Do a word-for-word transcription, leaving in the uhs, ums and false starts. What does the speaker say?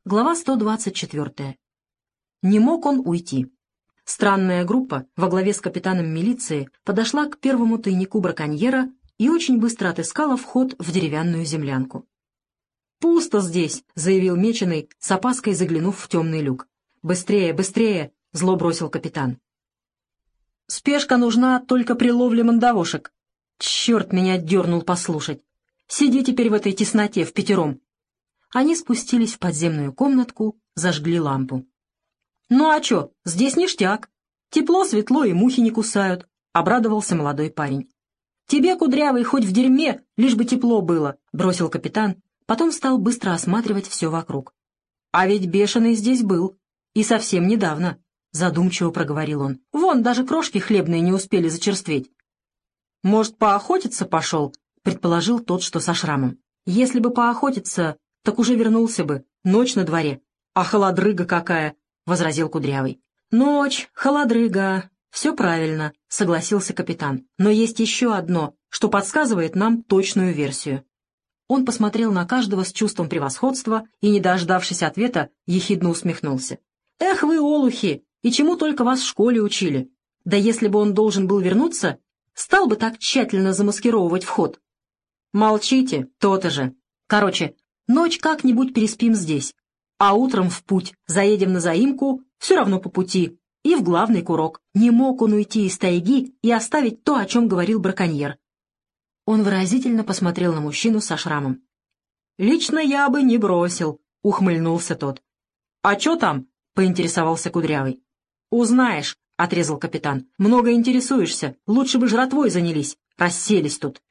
Глава сто двадцать четыре. Не мог он уйти. Странная группа во главе с капитаном милиции подошла к первому тайнику браконьера и очень быстро отыскала вход в деревянную землянку. «Пусто здесь», — заявил Меченый, с опаской заглянув в темный люк. «Быстрее, быстрее!» — зло бросил капитан. «Спешка нужна только при ловле мандавошек. Черт меня дернул послушать. Сиди теперь в этой тесноте впятером». Они спустились в подземную комнатку, зажгли лампу. «Ну а чё, здесь ништяк. Тепло, светло и мухи не кусают», — обрадовался молодой парень. «Тебе, Кудрявый, хоть в дерьме, лишь бы тепло было», — бросил капитан, потом стал быстро осматривать все вокруг. «А ведь Бешеный здесь был. И совсем недавно», — задумчиво проговорил он. «Вон, даже крошки хлебные не успели зачерстветь». «Может, поохотиться пошел?» — предположил тот, что со шрамом. «Если бы поохотиться, так уже вернулся бы. Ночь на дворе. А холодрыга какая!» — возразил Кудрявый. «Ночь, холодрыга. Все правильно», — согласился капитан. «Но есть еще одно, что подсказывает нам точную версию». Он посмотрел на каждого с чувством превосходства и, не дождавшись ответа, ехидно усмехнулся. «Эх вы, олухи! И чему только вас в школе учили? Да если бы он должен был вернуться, стал бы так тщательно замаскировывать вход». «Молчите, то-то же. Короче, ночь как-нибудь переспим здесь, а утром в путь, заедем на заимку, все равно по пути, и в главный курок». Не мог он уйти из тайги и оставить то, о чем говорил браконьер. Он выразительно посмотрел на мужчину со шрамом. «Лично я бы не бросил», — ухмыльнулся тот. «А чё там?» — поинтересовался Кудрявый. «Узнаешь», — отрезал капитан. «Много интересуешься, лучше бы жратвой занялись, расселись тут».